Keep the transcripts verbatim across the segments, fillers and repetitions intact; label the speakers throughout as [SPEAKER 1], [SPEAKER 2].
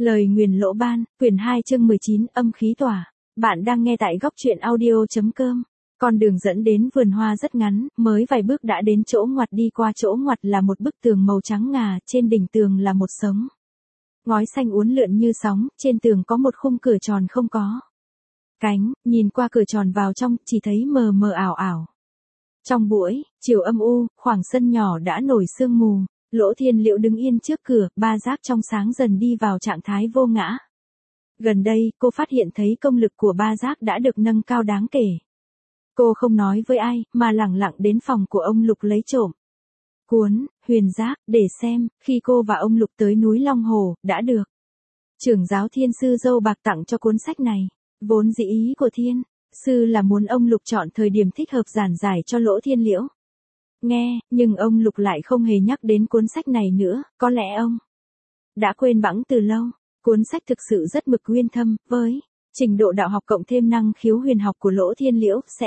[SPEAKER 1] Lời nguyền lỗ ban, quyển hai chương mười chín, âm khí tỏa. Bạn đang nghe tại góc truyện audio.com. Con đường dẫn đến vườn hoa rất ngắn, mới vài bước đã đến chỗ ngoặt, đi qua chỗ ngoặt là một bức tường màu trắng ngà, trên đỉnh tường là một sống ngói xanh uốn lượn như sóng, trên tường có một khung cửa tròn không có cánh, nhìn qua cửa tròn vào trong, chỉ thấy mờ mờ ảo ảo. Trong buổi chiều âm u, khoảng sân nhỏ đã nổi sương mù. Lỗ Thiên Liễu đứng yên trước cửa, ba giác trong sáng dần đi vào trạng thái vô ngã. Gần đây, cô phát hiện thấy công lực của ba giác đã được nâng cao đáng kể. Cô không nói với ai, mà lẳng lặng đến phòng của ông Lục lấy trộm cuốn Huyền Giác để xem. Khi cô và ông Lục tới núi Long Hồ, đã được trưởng giáo Thiên sư Dâu Bạc tặng cho cuốn sách này. Vốn dĩ ý của Thiên sư là muốn ông Lục chọn thời điểm thích hợp giảng giải cho Lỗ Thiên Liễu nghe, nhưng ông Lục lại không hề nhắc đến cuốn sách này nữa, có lẽ ông đã quên bẵng từ lâu. Cuốn sách thực sự rất mực uyên thâm, với trình độ đạo học cộng thêm năng khiếu huyền học của Lỗ Thiên Liễu sẽ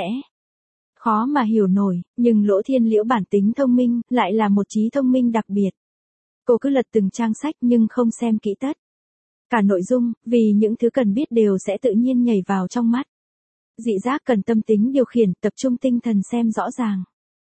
[SPEAKER 1] khó mà hiểu nổi, nhưng Lỗ Thiên Liễu bản tính thông minh, lại là một trí thông minh đặc biệt. Cô cứ lật từng trang sách nhưng không xem kỹ tất cả nội dung, vì những thứ cần biết đều sẽ tự nhiên nhảy vào trong mắt. Dị giác cần tâm tính điều khiển, tập trung tinh thần xem rõ ràng.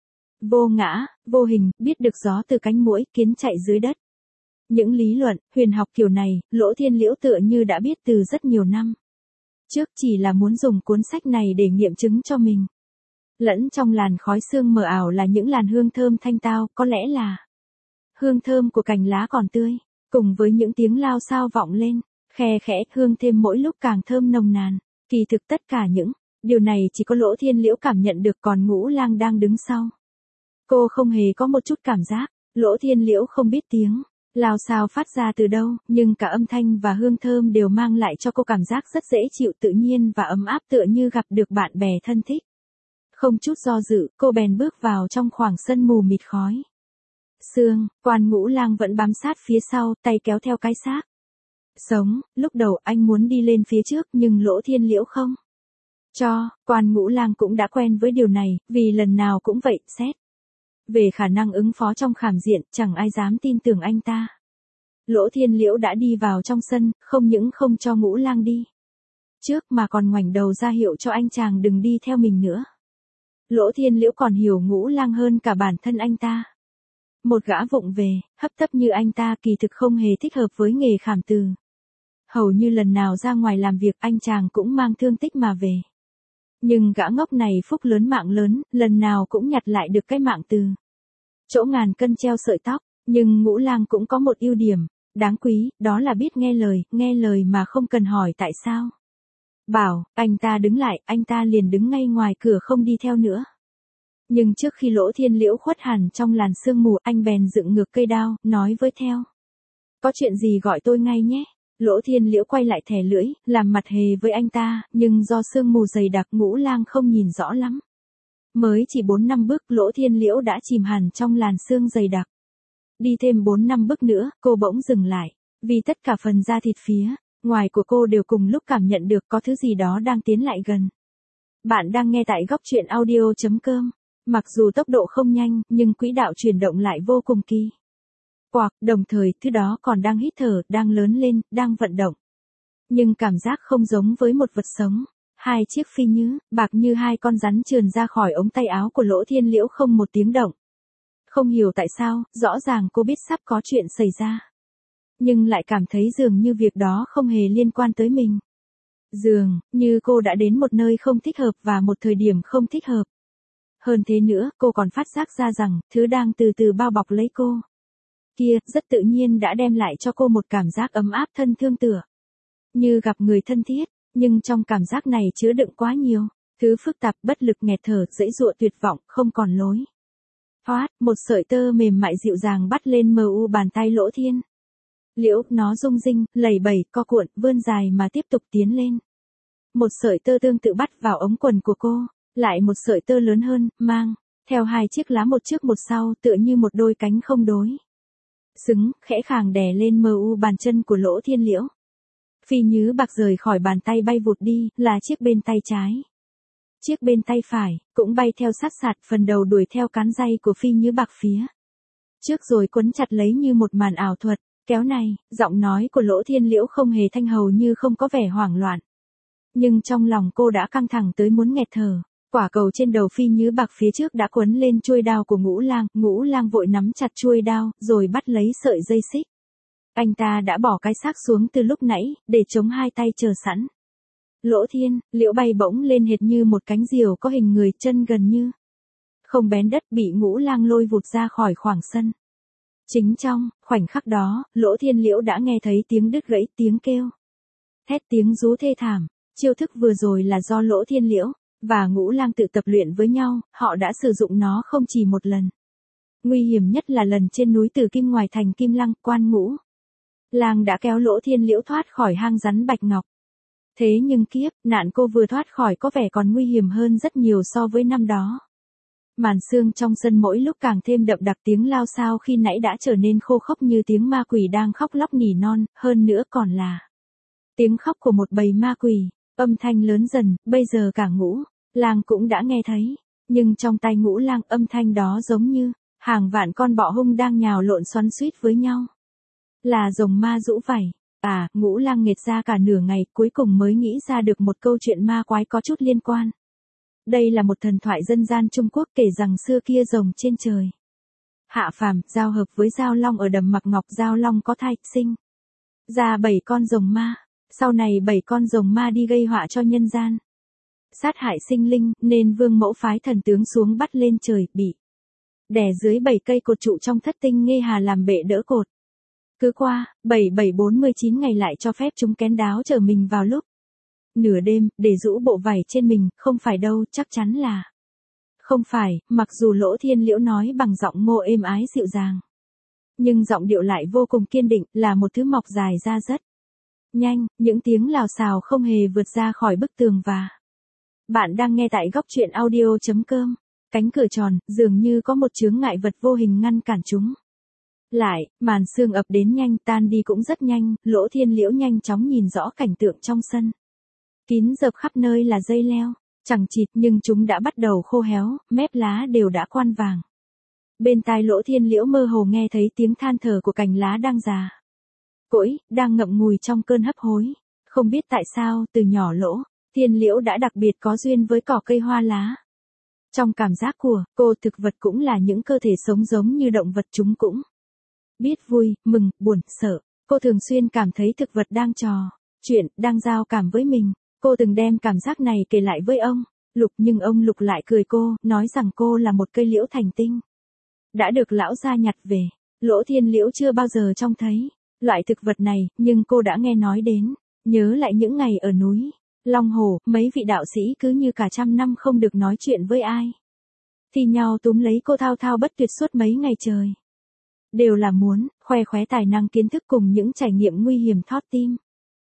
[SPEAKER 1] Vô ngã, vô hình, biết được gió từ cánh muỗi, kiến chạy dưới đất. Những lý luận, huyền học kiểu này, Lỗ Thiên Liễu tựa như đã biết từ rất nhiều năm trước, chỉ là muốn dùng cuốn sách này để nghiệm chứng cho mình. Lẫn trong làn khói sương mờ ảo là những làn hương thơm thanh tao, có lẽ là hương thơm của cành lá còn tươi, cùng với những tiếng lao xao vọng lên, khe khẽ, hương thêm mỗi lúc càng thơm nồng nàn. Kỳ thực tất cả những điều này chỉ có Lỗ Thiên Liễu cảm nhận được, còn Ngũ Lang đang đứng sau. Cô không hề có một chút cảm giác. Lỗ Thiên Liễu không biết tiếng lao xao phát ra từ đâu, nhưng cả âm thanh và hương thơm đều mang lại cho cô cảm giác rất dễ chịu, tự nhiên và ấm áp, tựa như gặp được bạn bè thân thích. Không chút do dự, cô bèn bước vào trong khoảng sân mù mịt khói sương. Quan Ngũ Lang vẫn bám sát phía sau, tay kéo theo cái xác sống. Lúc đầu anh muốn đi lên phía trước, nhưng Lỗ Thiên Liễu không cho. Quan Ngũ Lang cũng đã quen với điều này, vì lần nào cũng vậy. Xét về khả năng ứng phó trong khảm diện, chẳng ai dám tin tưởng anh ta. Lỗ Thiên Liễu đã đi vào trong sân, không những không cho Ngũ Lang đi trước mà còn ngoảnh đầu ra hiệu cho anh chàng đừng đi theo mình nữa. Lỗ Thiên Liễu còn hiểu Ngũ Lang hơn cả bản thân anh ta. Một gã vụng về, hấp tấp như anh ta kỳ thực không hề thích hợp với nghề khảm từ. Hầu như lần nào ra ngoài làm việc anh chàng cũng mang thương tích mà về. Nhưng gã ngốc này phúc lớn mạng lớn, lần nào cũng nhặt lại được cái mạng từ chỗ ngàn cân treo sợi tóc. Nhưng Ngũ Lang cũng có một ưu điểm đáng quý, đó là biết nghe lời, nghe lời mà không cần hỏi tại sao. Bảo anh ta đứng lại, anh ta liền đứng ngay ngoài cửa không đi theo nữa. Nhưng trước khi Lỗ Thiên Liễu khuất hẳn trong làn sương mù, anh bèn dựng ngược cây đao, nói với theo. Có chuyện gì gọi tôi ngay nhé. Lỗ Thiên Liễu quay lại thè lưỡi, làm mặt hề với anh ta, nhưng do sương mù dày đặc Ngũ Lang không nhìn rõ lắm. Mới chỉ bốn năm bước, Lỗ Thiên Liễu đã chìm hẳn trong làn sương dày đặc. Đi thêm bốn năm bước nữa, cô bỗng dừng lại, vì tất cả phần da thịt phía ngoài của cô đều cùng lúc cảm nhận được có thứ gì đó đang tiến lại gần. Bạn đang nghe tại góc truyện audio.com. Mặc dù tốc độ không nhanh, nhưng quỹ đạo chuyển động lại vô cùng kỳ quặc, đồng thời thứ đó còn đang hít thở, đang lớn lên, đang vận động. Nhưng cảm giác không giống với một vật sống. Hai chiếc phi nhứ, bạc như hai con rắn trườn ra khỏi ống tay áo của Lỗ Thiên Liễu không một tiếng động. Không hiểu tại sao, rõ ràng cô biết sắp có chuyện xảy ra. Nhưng lại cảm thấy dường như việc đó không hề liên quan tới mình. Dường như cô đã đến một nơi không thích hợp và một thời điểm không thích hợp. Hơn thế nữa, cô còn phát giác ra rằng, thứ đang từ từ bao bọc lấy cô kia, rất tự nhiên đã đem lại cho cô một cảm giác ấm áp thân thương tựa như gặp người thân thiết, nhưng trong cảm giác này chứa đựng quá nhiều thứ phức tạp, bất lực, nghẹt thở, dãy dụa, tuyệt vọng, không còn lối thoát. Một sợi tơ mềm mại dịu dàng bắt lên mờ u bàn tay Lỗ Thiên Liễu, nó rung rinh, lẩy bẩy, co cuộn, vươn dài mà tiếp tục tiến lên. Một sợi tơ tương tự bắt vào ống quần của cô, lại một sợi tơ lớn hơn, mang theo hai chiếc lá một trước một sau, tựa như một đôi cánh không đối xứng, khẽ khàng đè lên mờ u bàn chân của Lỗ Thiên Liễu. Phi nhứ bạc rời khỏi bàn tay bay vụt đi, là chiếc bên tay trái. Chiếc bên tay phải cũng bay theo sát sạt, phần đầu đuổi theo cán ray của phi nhứ bạc phía trước rồi quấn chặt lấy như một màn ảo thuật. Kéo này, giọng nói của Lỗ Thiên Liễu không hề thanh hầu như không có vẻ hoảng loạn. Nhưng trong lòng cô đã căng thẳng tới muốn nghẹt thở. Quả cầu trên đầu Phi Như Bạc phía trước đã quấn lên chuôi đao của Ngũ Lang, Ngũ Lang vội nắm chặt chuôi đao, rồi bắt lấy sợi dây xích. Anh ta đã bỏ cái xác xuống từ lúc nãy, để chống hai tay chờ sẵn. Lỗ Thiên, Liễu bay bỗng lên hệt như một cánh diều có hình người, chân gần như không bén đất, bị Ngũ Lang lôi vụt ra khỏi khoảng sân. Chính trong khoảnh khắc đó, Lỗ Thiên Liễu đã nghe thấy tiếng đứt gãy, tiếng kêu thét, tiếng rú thê thảm. Chiêu thức vừa rồi là do Lỗ Thiên Liễu và Ngũ Lang tự tập luyện với nhau, họ đã sử dụng nó không chỉ một lần. Nguy hiểm nhất là lần trên núi Từ Kim ngoài thành Kim Lăng, Quan Ngũ Lang đã kéo Lỗ Thiên Liễu thoát khỏi hang rắn bạch ngọc. Thế nhưng kiếp, nạn cô vừa thoát khỏi có vẻ còn nguy hiểm hơn rất nhiều so với năm đó. Màn sương trong sân mỗi lúc càng thêm đậm đặc, tiếng lao xao khi nãy đã trở nên khô khốc như tiếng ma quỷ đang khóc lóc nỉ non, hơn nữa còn là tiếng khóc của một bầy ma quỷ. Âm thanh lớn dần, bây giờ cả Ngũ Lang cũng đã nghe thấy, nhưng trong tai Ngũ Lang âm thanh đó giống như hàng vạn con bọ hung đang nhào lộn xoắn xuýt với nhau. Là rồng ma rũ vảy. À, Ngũ Lang nghệt ra cả nửa ngày, cuối cùng mới nghĩ ra được một câu chuyện ma quái có chút liên quan. Đây là một thần thoại dân gian Trung Quốc kể rằng xưa kia rồng trên trời hạ phàm, giao hợp với Giao Long ở đầm Mặc Ngọc, Giao Long có thai, sinh ra bảy con rồng ma. Sau này bảy con rồng ma đi gây họa cho nhân gian, sát hại sinh linh, nên Vương Mẫu phái thần tướng xuống bắt lên trời, bị đè dưới bảy cây cột trụ trong thất tinh Nghê Hà làm bệ đỡ cột. Cứ qua bảy bảy bốn mươi chín ngày lại cho phép chúng kén đáo trở mình vào lúc nửa đêm, để rũ bộ vảy trên mình. Không phải đâu, chắc chắn là không phải. Mặc dù Lỗ Thiên Liễu nói bằng giọng ngô êm ái dịu dàng, nhưng giọng điệu lại vô cùng kiên định, là một thứ mọc dài ra rất nhanh. Những tiếng lào xào không hề vượt ra khỏi bức tường. Và bạn đang nghe tại góc truyện audio chấm com. Cánh cửa tròn, dường như có một chướng ngại vật vô hình ngăn cản chúng lại. Màn sương ập đến nhanh, tan đi cũng rất nhanh. Lỗ Thiên Liễu nhanh chóng nhìn rõ cảnh tượng trong sân. Kín dập khắp nơi là dây leo, chẳng chịt, nhưng chúng đã bắt đầu khô héo, mép lá đều đã quan vàng. Bên tai Lỗ Thiên Liễu mơ hồ nghe thấy tiếng than thở của cành lá đang già cỗi, đang ngậm ngùi trong cơn hấp hối. Không biết tại sao, từ nhỏ Lỗ Thiên Liễu đã đặc biệt có duyên với cỏ cây hoa lá. Trong cảm giác của cô, thực vật cũng là những cơ thể sống giống như động vật, chúng cũng biết vui, mừng, buồn, sợ. Cô thường xuyên cảm thấy thực vật đang trò chuyện, đang giao cảm với mình. Cô từng đem cảm giác này kể lại với ông Lục, nhưng ông Lục lại cười cô, nói rằng cô là một cây liễu thành tinh, đã được lão gia nhặt về. Lỗ Thiên Liễu chưa bao giờ trông thấy loại thực vật này, nhưng cô đã nghe nói đến. Nhớ lại những ngày ở núi Long Hồ, mấy vị đạo sĩ cứ như cả trăm năm không được nói chuyện với ai, thì nhau túm lấy cô thao thao bất tuyệt suốt mấy ngày trời. Đều là muốn khoe khóe tài năng kiến thức cùng những trải nghiệm nguy hiểm thót tim.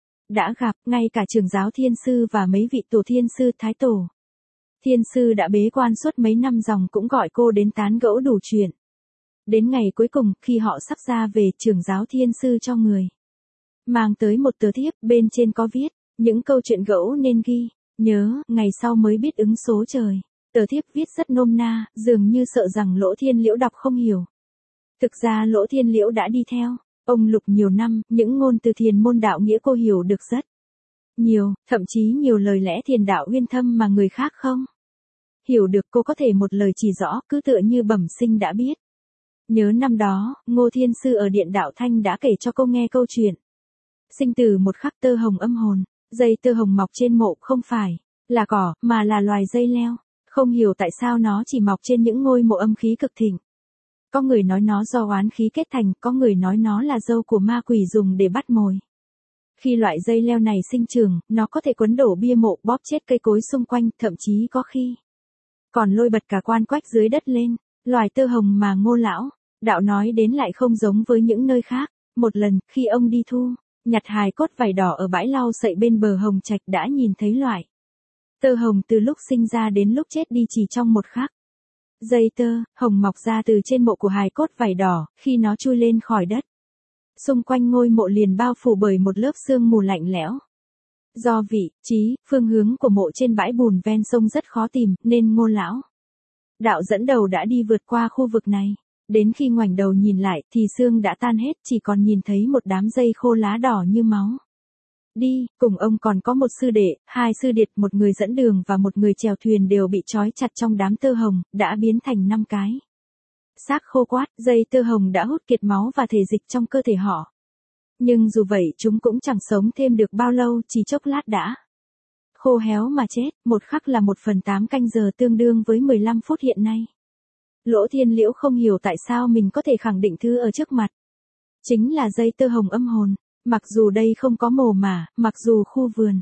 [SPEAKER 1] Đã gặp, ngay cả trưởng giáo Thiên Sư và mấy vị tổ Thiên Sư, Thái Tổ Thiên Sư đã bế quan suốt mấy năm dòng cũng gọi cô đến tán gẫu đủ chuyện. Đến ngày cuối cùng, khi họ sắp ra về, trưởng giáo Thiên Sư cho người mang tới một tờ thiếp, bên trên có viết những câu chuyện gẫu nên ghi nhớ, ngày sau mới biết ứng số trời. Tờ thiếp viết rất nôm na, dường như sợ rằng Lỗ Thiên Liễu đọc không hiểu. Thực ra Lỗ Thiên Liễu đã đi theo ông Lục nhiều năm, những ngôn từ thiền môn đạo nghĩa cô hiểu được rất nhiều, thậm chí nhiều lời lẽ thiền đạo uyên thâm mà người khác không hiểu được, cô có thể một lời chỉ rõ, cứ tựa như bẩm sinh đã biết. Nhớ năm đó, Ngô Thiên Sư ở Điện Đạo Thanh đã kể cho cô nghe câu chuyện sinh từ một khắc tơ hồng âm hồn. Dây tơ hồng mọc trên mộ không phải là cỏ, mà là loài dây leo. Không hiểu tại sao nó chỉ mọc trên những ngôi mộ âm khí cực thịnh. Có người nói nó do oán khí kết thành, có người nói nó là dâu của ma quỷ dùng để bắt mồi. Khi loại dây leo này sinh trưởng, nó có thể quấn đổ bia mộ, bóp chết cây cối xung quanh, thậm chí có khi còn lôi bật cả quan quách dưới đất lên. Loài tơ hồng mà Ngô lão đạo nói đến lại không giống với những nơi khác. Một lần, khi ông đi thu nhặt hài cốt vảy đỏ ở bãi lau sậy bên bờ Hồng Trạch, đã nhìn thấy loại tơ hồng từ lúc sinh ra đến lúc chết đi chỉ trong một khắc. Dây tơ hồng mọc ra từ trên mộ của hài cốt vảy đỏ, khi nó chui lên khỏi đất, xung quanh ngôi mộ liền bao phủ bởi một lớp sương mù lạnh lẽo. Do vị trí, phương hướng của mộ trên bãi bùn ven sông rất khó tìm, nên Ngô lão đạo dẫn đầu đã đi vượt qua khu vực này. Đến khi ngoảnh đầu nhìn lại thì xương đã tan hết, chỉ còn nhìn thấy một đám dây khô lá đỏ như máu. Đi, cùng ông còn có một sư đệ, hai sư điệt, một người dẫn đường và một người chèo thuyền đều bị trói chặt trong đám tơ hồng, đã biến thành năm cái xác khô quát, dây tơ hồng đã hút kiệt máu và thể dịch trong cơ thể họ. Nhưng dù vậy chúng cũng chẳng sống thêm được bao lâu, chỉ chốc lát đã khô héo mà chết, một khắc là một phần tám canh giờ tương đương với mười lăm phút hiện nay. Lỗ Thiên Liễu không hiểu tại sao mình có thể khẳng định thứ ở trước mặt chính là dây tơ hồng âm hồn, mặc dù đây không có mồ mả, mặc dù khu vườn.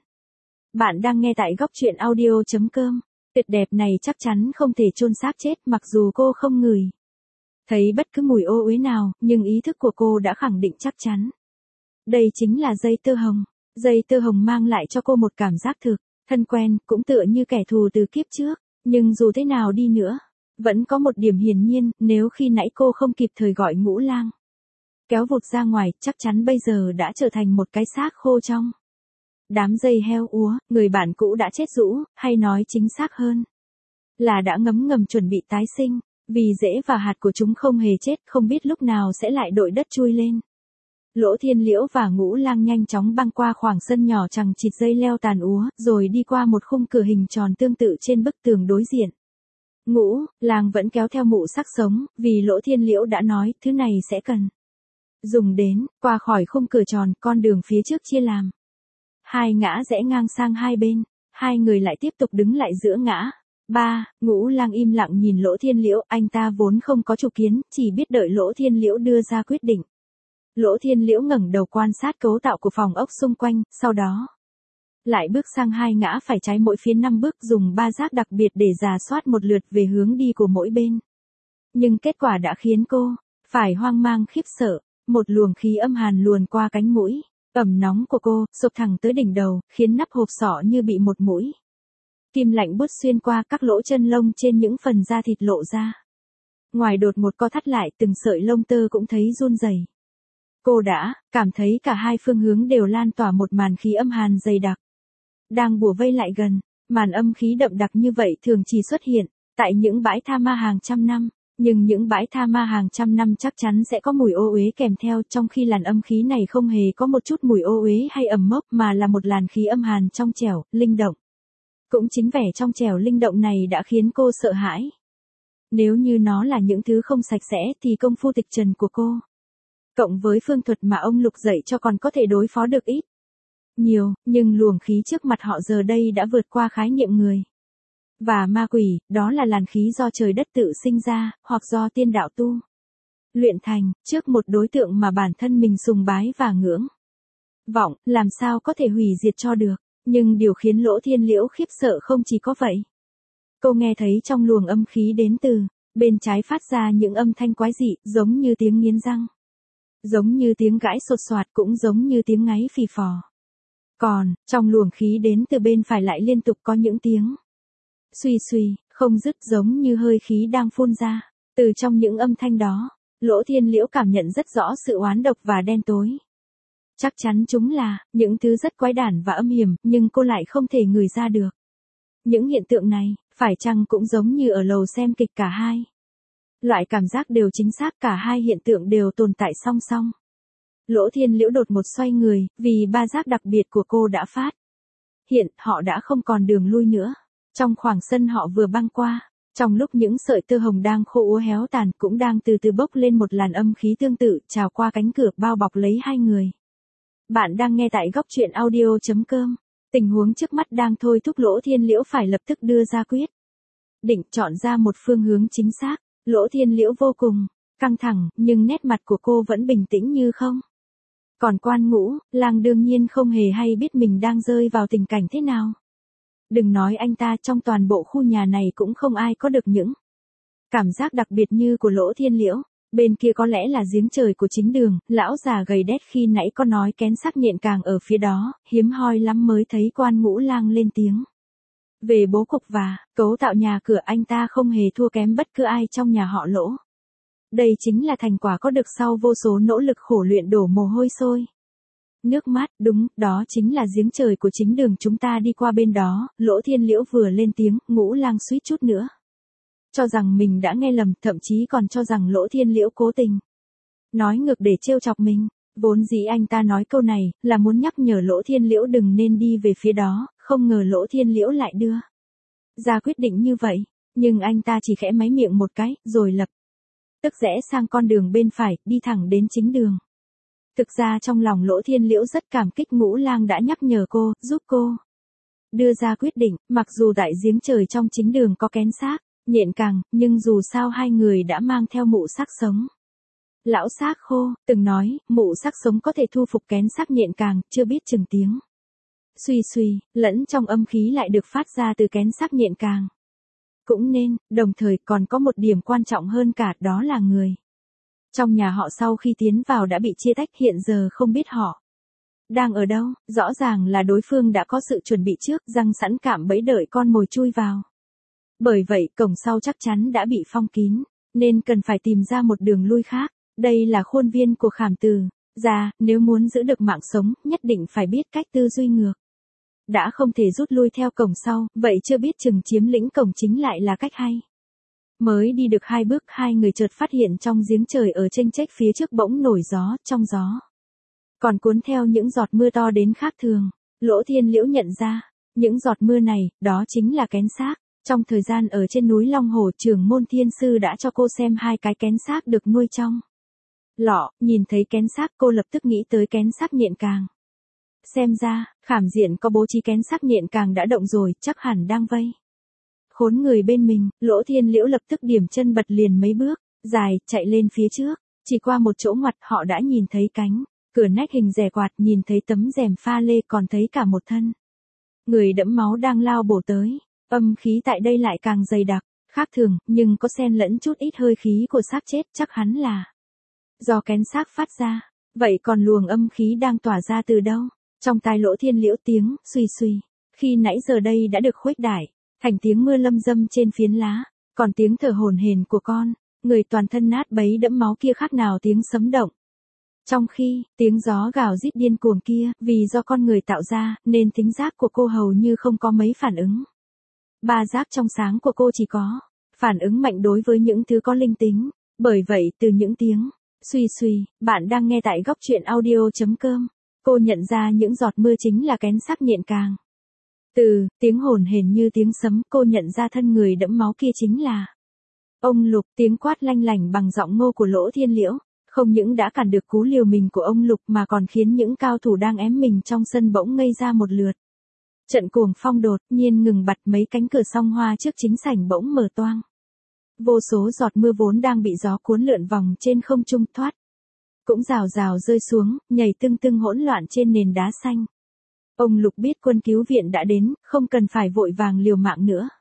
[SPEAKER 1] Bạn đang nghe tại góc truyện audio chấm com. Tuyệt đẹp này chắc chắn không thể chôn xác chết, mặc dù cô không ngửi thấy bất cứ mùi ô uế nào, nhưng ý thức của cô đã khẳng định chắc chắn. Đây chính là dây tơ hồng. Dây tơ hồng mang lại cho cô một cảm giác thực, thân quen, cũng tựa như kẻ thù từ kiếp trước. Nhưng dù thế nào đi nữa, vẫn có một điểm hiển nhiên, nếu khi nãy cô không kịp thời gọi Ngũ Lang kéo vụt ra ngoài, chắc chắn bây giờ đã trở thành một cái xác khô trong đám dây heo úa, người bạn cũ đã chết rũ, hay nói chính xác hơn là đã ngấm ngầm chuẩn bị tái sinh, vì rễ và hạt của chúng không hề chết, không biết lúc nào sẽ lại đội đất chui lên. Lỗ Thiên Liễu và Ngũ Lang nhanh chóng băng qua khoảng sân nhỏ chằng chịt dây leo tàn úa, rồi đi qua một khung cửa hình tròn tương tự trên bức tường đối diện. Ngũ Lang vẫn kéo theo mụ xác sống, vì Lỗ Thiên Liễu đã nói, thứ này sẽ cần dùng đến. Qua khỏi khung cửa tròn, con đường phía trước chia làm hai ngã rẽ ngang sang hai bên, hai người lại tiếp tục đứng lại giữa ngã. Ba, Ngũ Lang im lặng nhìn Lỗ Thiên Liễu, anh ta vốn không có chủ kiến, chỉ biết đợi Lỗ Thiên Liễu đưa ra quyết định. Lỗ Thiên Liễu ngẩng đầu quan sát cấu tạo của phòng ốc xung quanh, sau đó lại bước sang hai ngã phải trái mỗi phía năm bước, dùng ba giác đặc biệt để rà soát một lượt về hướng đi của mỗi bên. Nhưng kết quả đã khiến cô phải hoang mang khiếp sợ, một luồng khí âm hàn luồn qua cánh mũi, ẩm nóng của cô xộc thẳng tới đỉnh đầu, khiến nắp hộp sọ như bị một mũi kim lạnh buốt xuyên qua các lỗ chân lông trên những phần da thịt lộ ra. Ngoài đột ngột co thắt lại, từng sợi lông tơ cũng thấy run rẩy. Cô đã cảm thấy cả hai phương hướng đều lan tỏa một màn khí âm hàn dày đặc, đang bủa vây lại gần. Màn âm khí đậm đặc như vậy thường chỉ xuất hiện tại những bãi tha ma hàng trăm năm, nhưng những bãi tha ma hàng trăm năm chắc chắn sẽ có mùi ô uế kèm theo, trong khi làn âm khí này không hề có một chút mùi ô uế hay ẩm mốc, mà là một làn khí âm hàn trong trẻo, linh động. Cũng chính vẻ trong trẻo linh động này đã khiến cô sợ hãi. Nếu như nó là những thứ không sạch sẽ thì công phu tịch trần của cô, cộng với phương thuật mà ông Lục dạy cho, còn có thể đối phó được ít nhiều, nhưng luồng khí trước mặt họ giờ đây đã vượt qua khái niệm người và ma quỷ, đó là làn khí do trời đất tự sinh ra, hoặc do tiên đạo tu luyện thành, trước một đối tượng mà bản thân mình sùng bái và ngưỡng vọng, làm sao có thể hủy diệt cho được. Nhưng điều khiến Lỗ Thiên Liễu khiếp sợ không chỉ có vậy. Cô nghe thấy trong luồng âm khí đến từ bên trái phát ra những âm thanh quái dị, giống như tiếng nghiến răng, giống như tiếng gãi sột soạt, cũng giống như tiếng ngáy phì phò. Còn, trong luồng khí đến từ bên phải lại liên tục có những tiếng suy suy, không dứt, giống như hơi khí đang phun ra. Từ trong những âm thanh đó, Lỗ Thiên Liễu cảm nhận rất rõ sự oán độc và đen tối. Chắc chắn chúng là những thứ rất quái đản và âm hiểm, nhưng cô lại không thể ngửi ra được. Những hiện tượng này, phải chăng cũng giống như ở lầu xem kịch, cả hai loại cảm giác đều chính xác, cả hai hiện tượng đều tồn tại song song. Lỗ Thiên Liễu đột một xoay người, vì ba giác đặc biệt của cô đã phát hiện, họ đã không còn đường lui nữa. Trong khoảng sân họ vừa băng qua, trong lúc những sợi tơ hồng đang khô úa héo tàn, cũng đang từ từ bốc lên một làn âm khí tương tự, trào qua cánh cửa bao bọc lấy hai người. Bạn đang nghe tại góc truyện audio chấm com. Tình huống trước mắt đang thôi thúc Lỗ Thiên Liễu phải lập tức đưa ra quyết định, chọn ra một phương hướng chính xác. Lỗ Thiên Liễu vô cùng căng thẳng, nhưng nét mặt của cô vẫn bình tĩnh như không. Còn Quan Ngũ Lang đương nhiên không hề hay biết mình đang rơi vào tình cảnh thế nào. Đừng nói anh ta, trong toàn bộ khu nhà này cũng không ai có được những cảm giác đặc biệt như của Lỗ Thiên Liễu. Bên kia có lẽ là giếng trời của chính đường, lão già gầy đét khi nãy có nói kén sắc nhện càng ở phía đó, hiếm hoi lắm mới thấy Quan Ngũ Lang lên tiếng. Về bố cục và cấu tạo nhà cửa, anh ta không hề thua kém bất cứ ai trong nhà họ Lỗ. Đây chính là thành quả có được sau vô số nỗ lực khổ luyện, đổ mồ hôi sôi nước mắt. Đúng, đó chính là giếng trời của chính đường, chúng ta đi qua bên đó. Lỗ Thiên Liễu vừa lên tiếng, Ngũ Lang suýt chút nữa cho rằng mình đã nghe lầm, thậm chí còn cho rằng Lỗ Thiên Liễu cố tình nói ngược để trêu chọc mình. Vốn dĩ anh ta nói câu này, là muốn nhắc nhở Lỗ Thiên Liễu đừng nên đi về phía đó, không ngờ Lỗ Thiên Liễu lại đưa ra quyết định như vậy, nhưng anh ta chỉ khẽ máy miệng một cái, rồi lập tức rẽ sang con đường bên phải, đi thẳng đến chính đường. Thực ra trong lòng Lỗ Thiên Liễu rất cảm kích Ngũ Lang đã nhắc nhở cô, giúp cô đưa ra quyết định, mặc dù tại giếng trời trong chính đường có kén xác nhện càng, nhưng dù sao hai người đã mang theo mụ xác sống. Lão xác khô, từng nói, mụ xác sống có thể thu phục kén xác nhện càng, chưa biết chừng tiếng suy suy, lẫn trong âm khí lại được phát ra từ kén xác nhện càng. Cũng nên, đồng thời còn có một điểm quan trọng hơn cả, đó là người trong nhà họ sau khi tiến vào đã bị chia tách, hiện giờ không biết họ đang ở đâu, rõ ràng là đối phương đã có sự chuẩn bị trước, răng sẵn cạm bẫy đợi con mồi chui vào. Bởi vậy, cổng sau chắc chắn đã bị phong kín, nên cần phải tìm ra một đường lui khác. Đây là khuôn viên của Khảm Từ gia, nếu muốn giữ được mạng sống, nhất định phải biết cách tư duy ngược. Đã không thể rút lui theo cổng sau, vậy chưa biết chừng chiếm lĩnh cổng chính lại là cách hay. Mới đi được hai bước, hai người chợt phát hiện trong giếng trời ở chênh chếch phía trước bỗng nổi gió, trong gió còn cuốn theo những giọt mưa to đến khác thường. Lỗ Thiên Liễu nhận ra, những giọt mưa này, đó chính là kén xác. Trong thời gian ở trên núi Long Hồ, trưởng môn thiên sư đã cho cô xem hai cái kén xác được nuôi trong lọ, nhìn thấy kén xác cô lập tức nghĩ tới kén xác nhện càng. Xem ra, Khảm Diện có bố trí kén xác nhện càng đã động rồi, chắc hẳn đang vây khốn người bên mình. Lỗ Thiên Liễu lập tức điểm chân bật liền mấy bước dài, chạy lên phía trước. Chỉ qua một chỗ ngoặt họ đã nhìn thấy cánh cửa nách hình rẻ quạt, nhìn thấy tấm rèm pha lê, còn thấy cả một thân người đẫm máu đang lao bổ tới. Âm khí tại đây lại càng dày đặc, khác thường, nhưng có xen lẫn chút ít hơi khí của xác chết, chắc hắn là do kén xác phát ra. Vậy còn luồng âm khí đang tỏa ra từ đâu? Trong tai Lỗ Thiên Liễu tiếng suy suy, khi nãy giờ đây đã được khuếch đại thành tiếng mưa lâm dâm trên phiến lá, còn tiếng thở hổn hển của con người toàn thân nát bấy đẫm máu kia khác nào tiếng sấm động. Trong khi, tiếng gió gào rít điên cuồng kia, vì do con người tạo ra, nên tính giác của cô hầu như không có mấy phản ứng. Ba giác trong sáng của cô chỉ có phản ứng mạnh đối với những thứ có linh tính. Bởi vậy, từ những tiếng suy suy, bạn đang nghe tại góc truyện audio chấm com, cô nhận ra những giọt mưa chính là kén xác nhện càng. Từ tiếng hồn hển như tiếng sấm, cô nhận ra thân người đẫm máu kia chính là ông Lục. Tiếng quát lanh lảnh bằng giọng ngô của Lỗ Thiên Liễu không những đã cản được cú liều mình của ông Lục mà còn khiến những cao thủ đang ém mình trong sân bỗng ngây ra một lượt. Trận cuồng phong đột nhiên ngừng bặt, mấy cánh cửa song hoa trước chính sảnh bỗng mở toang. Vô số giọt mưa vốn đang bị gió cuốn lượn vòng trên không trung thoát cũng rào rào rơi xuống, nhảy tưng tưng hỗn loạn trên nền đá xanh. Ông Lục biết quân cứu viện đã đến, không cần phải vội vàng liều mạng nữa.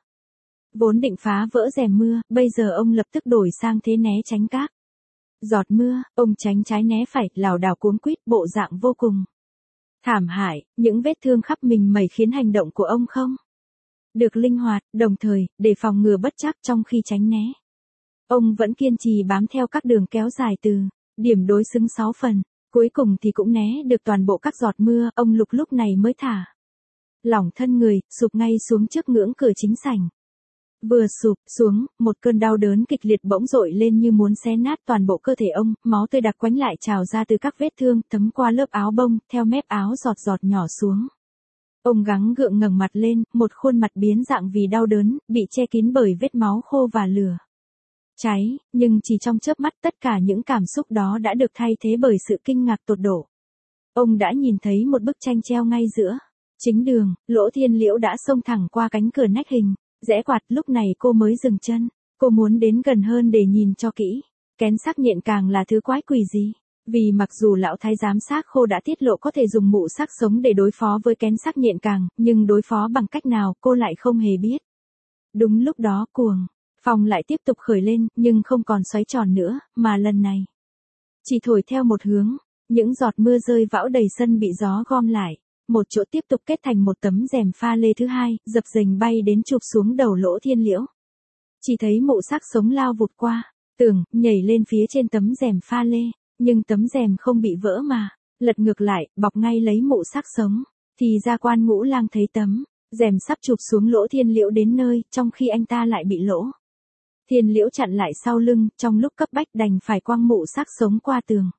[SPEAKER 1] Vốn định phá vỡ rèm mưa, bây giờ ông lập tức đổi sang thế né tránh các giọt mưa. Ông tránh trái né phải, lảo đảo cuống quýt, bộ dạng vô cùng thảm hại. Những vết thương khắp mình mẩy khiến hành động của ông không được linh hoạt, đồng thời, để phòng ngừa bất trắc trong khi tránh né, ông vẫn kiên trì bám theo các đường kéo dài từ điểm đối xứng sáu phần. Cuối cùng thì cũng né được toàn bộ các giọt mưa. Ông Lục lúc này mới thả lỏng thân người, sụp ngay xuống trước ngưỡng cửa chính sảnh. Vừa sụp xuống, một cơn đau đớn kịch liệt bỗng dội lên như muốn xé nát toàn bộ cơ thể ông, máu tươi đặc quánh lại trào ra từ các vết thương, thấm qua lớp áo bông, theo mép áo giọt giọt nhỏ xuống. Ông gắng gượng ngẩng mặt lên, một khuôn mặt biến dạng vì đau đớn, bị che kín bởi vết máu khô và lửa cháy, nhưng chỉ trong chớp mắt tất cả những cảm xúc đó đã được thay thế bởi sự kinh ngạc tột độ. Ông đã nhìn thấy một bức tranh treo ngay giữa chính đường. Lỗ Thiên Liễu đã xông thẳng qua cánh cửa nách hình rẽ quạt, lúc này cô mới dừng chân. Cô muốn đến gần hơn để nhìn cho kỹ. Kén xác nhện càng là thứ quái quỷ gì? Vì mặc dù lão thái giám xác khô đã tiết lộ có thể dùng mụ xác sống để đối phó với kén xác nhện càng, nhưng đối phó bằng cách nào cô lại không hề biết. Đúng lúc đó cuồng phong lại tiếp tục khởi lên, nhưng không còn xoáy tròn nữa, mà lần này chỉ thổi theo một hướng. Những giọt mưa rơi vão đầy sân bị gió gom lại, một chỗ tiếp tục kết thành một tấm rèm pha lê thứ hai, dập dềnh bay đến chụp xuống đầu Lỗ Thiên Liễu. Chỉ thấy mụ xác sống lao vụt qua tường, nhảy lên phía trên tấm rèm pha lê, nhưng tấm rèm không bị vỡ mà lật ngược lại, bọc ngay lấy mụ xác sống. Thì ra Quan Ngũ Lang thấy tấm rèm sắp chụp xuống Lỗ Thiên Liễu đến nơi, trong khi anh ta lại bị Lỗ Thiên Liễu chặn lại sau lưng, trong lúc cấp bách đành phải quăng mụ xác sống qua tường.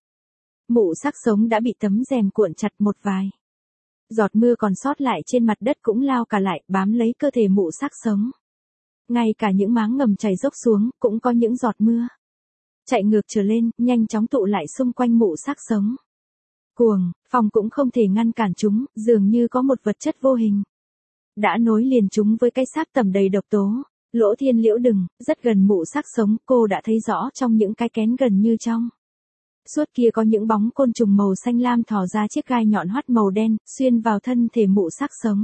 [SPEAKER 1] Mụ xác sống đã bị tấm rèm cuộn chặt một vài. Giọt mưa còn sót lại trên mặt đất cũng lao cả lại, bám lấy cơ thể mụ xác sống. Ngay cả những máng ngầm chảy dốc xuống, cũng có những giọt mưa. Chạy ngược trở lên, nhanh chóng tụ lại xung quanh mụ xác sống. Cuồng, Phong cũng không thể ngăn cản chúng, dường như có một vật chất vô hình. Đã nối liền chúng với cái xác tẩm đầy độc tố. Lỗ Thiên Liễu đừng, rất gần mụ xác sống, cô đã thấy rõ trong những cái kén gần như trong. Suốt kia có những bóng côn trùng màu xanh lam thò ra chiếc gai nhọn hoắt màu đen, xuyên vào thân thể mụ xác sống.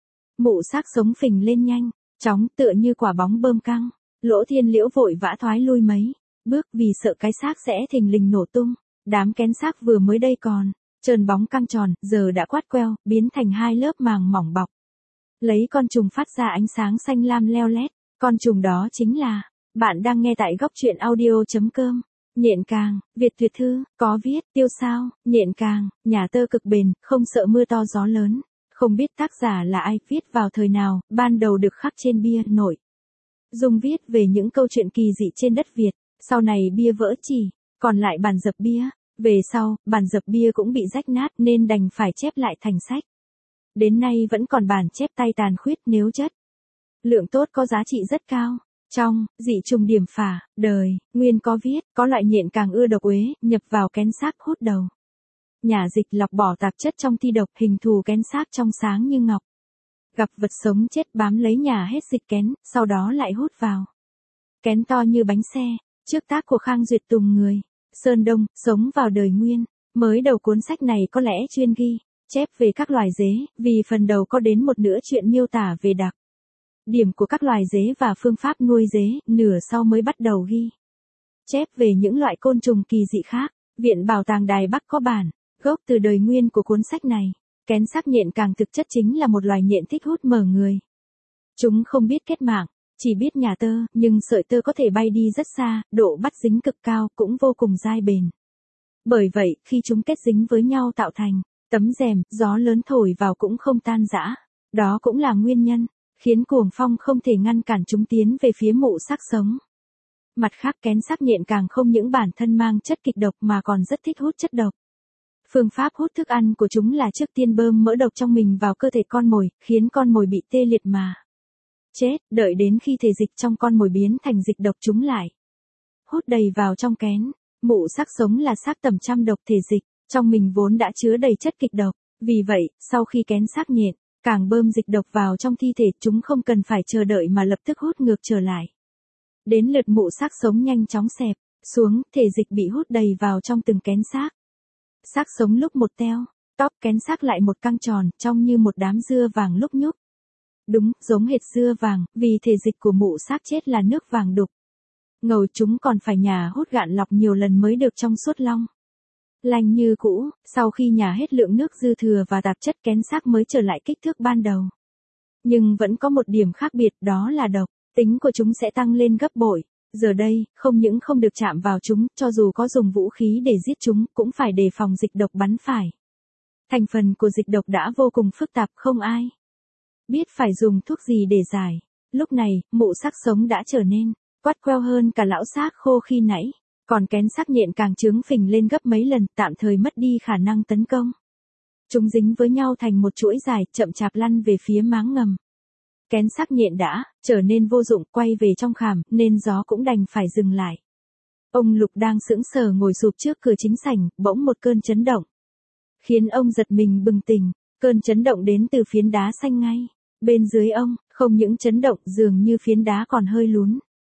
[SPEAKER 1] Mụ xác sống phình lên nhanh, chóng tựa như quả bóng bơm căng. Lỗ Thiên Liễu vội vã thoái lui mấy bước vì sợ cái xác sẽ thình lình nổ tung. Đám kén xác vừa mới đây còn trơn bóng căng tròn, giờ đã quát queo, biến thành hai lớp màng mỏng bọc. Lấy con trùng phát ra ánh sáng xanh lam leo lét. Con trùng đó chính là, bạn đang nghe tại góc truyện audio.com. Nhện càng, Việt Tuyệt Thư, có viết, tiêu sao, nhện càng, nhà tơ cực bền, không sợ mưa to gió lớn. Không biết tác giả là ai, viết vào thời nào, ban đầu được khắc trên bia nổi. Dung viết về những câu chuyện kỳ dị trên đất Việt, sau này bia vỡ chỉ, còn lại bản dập bia. Về sau, bản dập bia cũng bị rách nát nên đành phải chép lại thành sách. Đến nay vẫn còn bản chép tay tàn khuyết nếu chất lượng tốt có giá trị rất cao. Trong dị trùng điểm phả, đời, nguyên có viết, có loại nhện càng ưa độc uế, nhập vào kén xác hút đầu. Nhà dịch lọc bỏ tạp chất trong thi độc, hình thù kén xác trong sáng như ngọc. Gặp vật sống chết bám lấy nhà hết dịch kén, sau đó lại hút vào. Kén to như bánh xe, trước tác của Khang Duyệt Tùng người Sơn Đông, sống vào đời nguyên. Mới đầu cuốn sách này có lẽ chuyên ghi chép về các loài dế, vì phần đầu có đến một nửa chuyện miêu tả về đặc điểm của các loài dế và phương pháp nuôi dế, nửa sau mới bắt đầu ghi chép về những loại côn trùng kỳ dị khác. Viện Bảo tàng Đài Bắc có bản gốc từ đời nguyên của cuốn sách này. Kén xác nhện càng thực chất chính là một loài nhện thích hút mở người. Chúng không biết kết mạng, chỉ biết nhả tơ, nhưng sợi tơ có thể bay đi rất xa, độ bắt dính cực cao, cũng vô cùng dai bền. Bởi vậy, khi chúng kết dính với nhau tạo thành tấm rèm, gió lớn thổi vào cũng không tan rã. Đó cũng là nguyên nhân khiến Cuồng Phong không thể ngăn cản chúng tiến về phía mụ xác sống. Mặt khác, kén xác nhện càng không những bản thân mang chất kịch độc mà còn rất thích hút chất độc. Phương pháp hút thức ăn của chúng là trước tiên bơm mỡ độc trong mình vào cơ thể con mồi, khiến con mồi bị tê liệt mà chết, đợi đến khi thể dịch trong con mồi biến thành dịch độc chúng lại hút đầy vào trong kén. Mụ xác sống là xác tẩm trăm độc thể dịch, trong mình vốn đã chứa đầy chất kịch độc. Vì vậy, sau khi kén xác nhện càng bơm dịch độc vào trong thi thể, chúng không cần phải chờ đợi mà lập tức hút ngược trở lại. Đến lượt mụ xác sống nhanh chóng xẹp xuống, thể dịch bị hút đầy vào trong từng kén xác. Xác sống lúc một teo, tóc kén xác lại một căng tròn, trông như một đám dưa vàng lúc nhúc. Đúng, giống hệt dưa vàng, vì thể dịch của mụ xác chết là nước vàng đục. Ngầu, chúng còn phải nhả hút gạn lọc nhiều lần mới được trong suốt long lanh như cũ. Sau khi nhả hết lượng nước dư thừa và tạp chất, kén xác mới trở lại kích thước ban đầu. Nhưng vẫn có một điểm khác biệt, đó là độc. Tính của chúng sẽ tăng lên gấp bội. Giờ đây, không những không được chạm vào chúng, cho dù có dùng vũ khí để giết chúng, cũng phải đề phòng dịch độc bắn phải. Thành phần của dịch độc đã vô cùng phức tạp, không ai biết phải dùng thuốc gì để giải. Lúc này, mụ xác sống đã trở nên quắt queo hơn cả lão xác khô khi nãy. Còn kén xác nhện càng trướng phình lên gấp mấy lần, tạm thời mất đi khả năng tấn công. Chúng dính với nhau thành một chuỗi dài, chậm chạp lăn về phía máng ngầm. Kén xác nhện đã trở nên vô dụng, quay về trong khảm, nên gió cũng đành phải dừng lại. Ông Lục đang sững sờ ngồi sụp trước cửa chính sảnh, bỗng một cơn chấn động khiến ông giật mình bừng tỉnh. Cơn chấn động đến từ phiến đá xanh ngay bên dưới ông, không những chấn động, dường như phiến đá còn hơi lún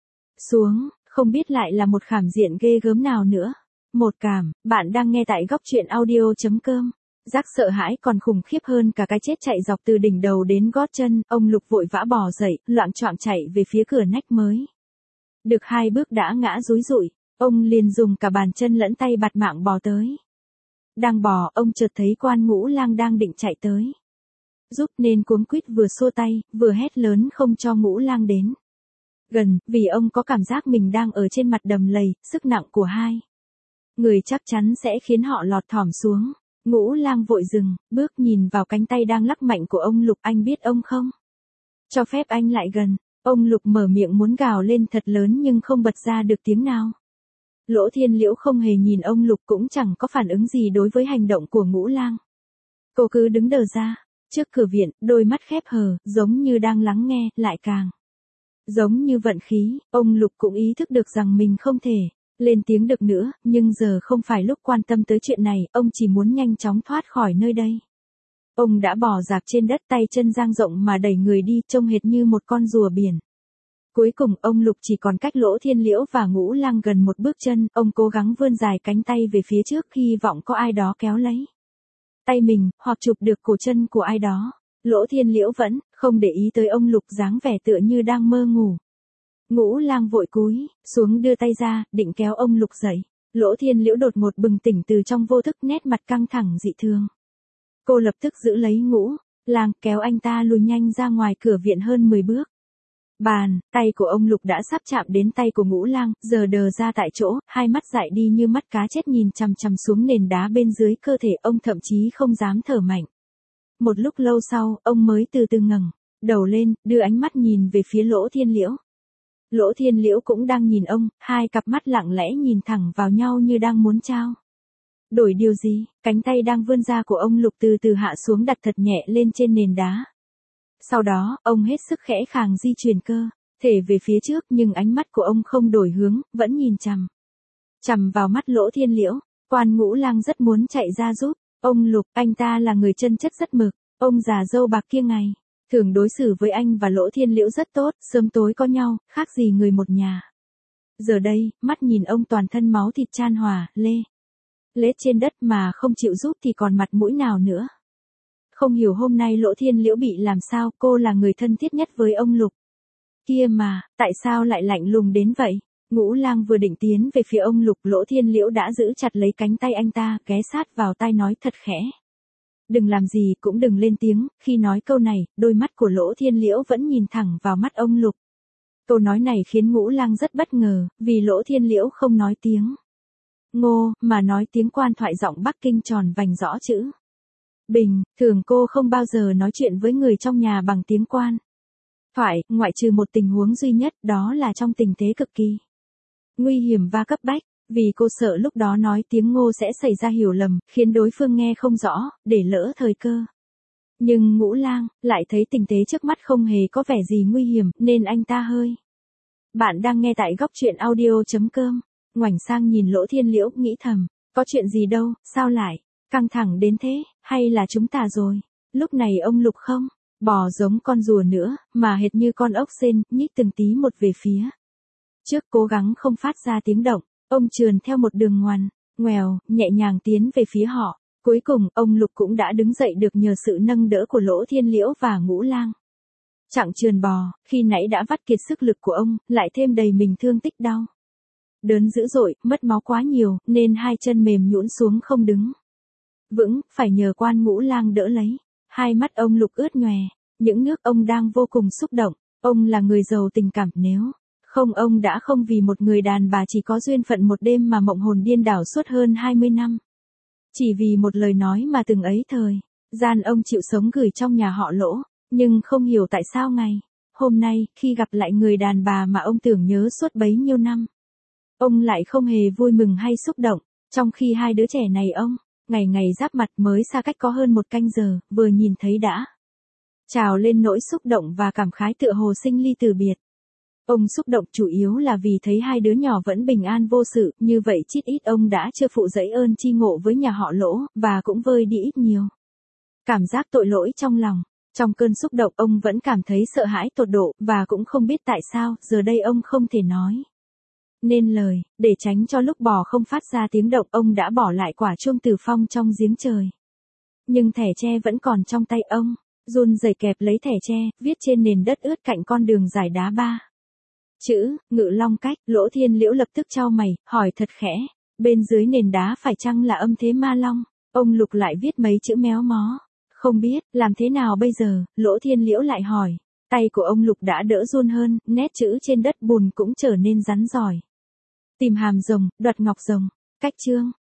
[SPEAKER 1] xuống, không biết lại là một khảm diện ghê gớm nào nữa. Một cảm, bạn đang nghe tại góc truyện audio.com. Giác sợ hãi còn khủng khiếp hơn cả cái chết chạy dọc từ đỉnh đầu đến gót chân. Ông Lục vội vã bò dậy, loạng choạng chạy về phía cửa nách mới. Được hai bước đã ngã rúi rụi, ông liền dùng cả bàn chân lẫn tay bạt mạng bò tới. Đang bò, ông chợt thấy Quan Ngũ Lang đang định chạy tới giúp, nên cuống quýt vừa xua tay, vừa hét lớn không cho Ngũ Lang đến gần, vì ông có cảm giác mình đang ở trên mặt đầm lầy, sức nặng của hai người chắc chắn sẽ khiến họ lọt thỏm xuống. Ngũ Lang vội dừng bước, nhìn vào cánh tay đang lắc mạnh của ông Lục. Anh biết ông không cho phép anh lại gần. Ông Lục mở miệng muốn gào lên thật lớn nhưng không bật ra được tiếng nào. Lỗ Thiên Liễu không hề nhìn ông Lục cũng chẳng có phản ứng gì đối với hành động của Ngũ Lang. Cô cứ đứng đờ ra, trước cửa viện, đôi mắt khép hờ, giống như đang lắng nghe, lại càng giống như vận khí, ông Lục cũng ý thức được rằng mình không thể lên tiếng được nữa, nhưng giờ không phải lúc quan tâm tới chuyện này, ông chỉ muốn nhanh chóng thoát khỏi nơi đây. Ông đã bò dạp trên đất, tay chân dang rộng mà đẩy người đi, trông hệt như một con rùa biển. Cuối cùng ông Lục chỉ còn cách Lỗ Thiên Liễu và Ngũ Lang gần một bước chân, ông cố gắng vươn dài cánh tay về phía trước hy vọng có ai đó kéo lấy tay mình, hoặc chụp được cổ chân của ai đó. Lỗ Thiên Liễu vẫn không để ý tới ông Lục, dáng vẻ tựa như đang mơ ngủ. Ngũ Lang vội cúi xuống đưa tay ra, định kéo ông Lục dậy. Lỗ Thiên Liễu đột ngột bừng tỉnh từ trong vô thức, nét mặt căng thẳng dị thường. Cô lập tức giữ lấy Ngũ Lang, kéo anh ta lùi nhanh ra ngoài cửa viện hơn mười bước. Bàn tay của ông Lục đã sắp chạm đến tay của Ngũ Lang, giờ đờ ra tại chỗ, hai mắt dại đi như mắt cá chết nhìn chằm chằm xuống nền đá bên dưới cơ thể ông, thậm chí không dám thở mạnh. Một lúc lâu sau, ông mới từ từ ngẩng đầu lên, đưa ánh mắt nhìn về phía Lỗ Thiên Liễu. Lỗ Thiên Liễu cũng đang nhìn ông, hai cặp mắt lặng lẽ nhìn thẳng vào nhau như đang muốn trao đổi điều gì. Cánh tay đang vươn ra của ông Lục từ từ hạ xuống, đặt thật nhẹ lên trên nền đá. Sau đó, ông hết sức khẽ khàng di chuyển cơ thể về phía trước, nhưng ánh mắt của ông không đổi hướng, vẫn nhìn chằm chằm vào mắt Lỗ Thiên Liễu. Quan Ngũ Lang rất muốn chạy ra giúp ông Lục, anh ta là người chân chất rất mực, ông già râu bạc kia ngày thường đối xử với anh và Lỗ Thiên Liễu rất tốt, sớm tối có nhau, khác gì người một nhà. Giờ đây, mắt nhìn ông toàn thân máu thịt chan hòa, lê lết trên đất mà không chịu giúp thì còn mặt mũi nào nữa. Không hiểu hôm nay Lỗ Thiên Liễu bị làm sao, cô là người thân thiết nhất với ông Lục kia mà, tại sao lại lạnh lùng đến vậy? Ngũ Lang vừa định tiến về phía ông Lục, Lỗ Thiên Liễu đã giữ chặt lấy cánh tay anh ta, ghé sát vào tai nói thật khẽ. Đừng làm gì, cũng đừng lên tiếng. Khi nói câu này, đôi mắt của Lỗ Thiên Liễu vẫn nhìn thẳng vào mắt ông Lục. Câu nói này khiến Ngũ Lang rất bất ngờ, vì Lỗ Thiên Liễu không nói tiếng Ngô, mà nói tiếng Quan thoại giọng Bắc Kinh tròn vành rõ chữ Bình. Thường cô không bao giờ nói chuyện với người trong nhà bằng tiếng Quan thoại, ngoại trừ một tình huống duy nhất, đó là trong tình thế cực kỳ nguy hiểm và cấp bách, vì cô sợ lúc đó nói tiếng Ngô sẽ xảy ra hiểu lầm, khiến đối phương nghe không rõ, để lỡ thời cơ. Nhưng Ngũ Lang lại thấy tình thế trước mắt không hề có vẻ gì nguy hiểm, nên anh ta hơi. Bạn đang nghe tại góc truyện audio chấm com. Ngoảnh sang nhìn Lỗ Thiên Liễu, nghĩ thầm, có chuyện gì đâu, sao lại căng thẳng đến thế, hay là chúng ta rồi. Lúc này ông Lục không bò giống con rùa nữa, mà hệt như con ốc sên, nhích từng tí một về phía trước, cố gắng không phát ra tiếng động. Ông trườn theo một đường ngoằn ngoèo, nhẹ nhàng tiến về phía họ. Cuối cùng, ông Lục cũng đã đứng dậy được nhờ sự nâng đỡ của Lỗ Thiên Liễu và Ngũ Lang. Chặng trườn bò, khi nãy đã vắt kiệt sức lực của ông, lại thêm đầy mình thương tích đau đớn dữ dội, mất máu quá nhiều, nên hai chân mềm nhũn xuống không đứng vững, phải nhờ Quan Ngũ Lang đỡ lấy. Hai mắt ông Lục ướt nhòe, những nước ông đang vô cùng xúc động. Ông là người giàu tình cảm, nếu không ông đã không vì một người đàn bà chỉ có duyên phận một đêm mà mộng hồn điên đảo suốt hơn hai mươi năm. Chỉ vì một lời nói mà từng ấy thời gian ông chịu sống gửi trong nhà họ Lỗ, nhưng không hiểu tại sao ngày hôm nay, khi gặp lại người đàn bà mà ông tưởng nhớ suốt bấy nhiêu năm, ông lại không hề vui mừng hay xúc động, trong khi hai đứa trẻ này ông ngày ngày giáp mặt, mới xa cách có hơn một canh giờ, vừa nhìn thấy đã trào lên nỗi xúc động và cảm khái tựa hồ sinh ly từ biệt. Ông xúc động chủ yếu là vì thấy hai đứa nhỏ vẫn bình an vô sự, như vậy chít ít ông đã chưa phụ dẫy ơn chi ngộ với nhà họ Lỗ, và cũng vơi đi ít nhiều cảm giác tội lỗi trong lòng. Trong cơn xúc động, ông vẫn cảm thấy sợ hãi tột độ, và cũng không biết tại sao, giờ đây ông không thể nói nên lời. Để tránh cho lúc bò không phát ra tiếng động, ông đã bỏ lại quả chuông Từ Phong trong giếng trời. Nhưng thẻ tre vẫn còn trong tay ông, run rẩy kẹp lấy thẻ tre, viết trên nền đất ướt cạnh con đường dài đá ba chữ Ngự Long Cách. Lỗ Thiên Liễu lập tức chau mày, hỏi thật khẽ, bên dưới nền đá phải chăng là âm thế Ma Long? Ông Lục lại viết mấy chữ méo mó. Không biết, làm thế nào bây giờ? Lỗ Thiên Liễu lại hỏi. Tay của ông Lục đã đỡ run hơn, nét chữ trên đất bùn cũng trở nên rắn giỏi. Tìm hàm rồng, đoạt ngọc rồng, cách chương.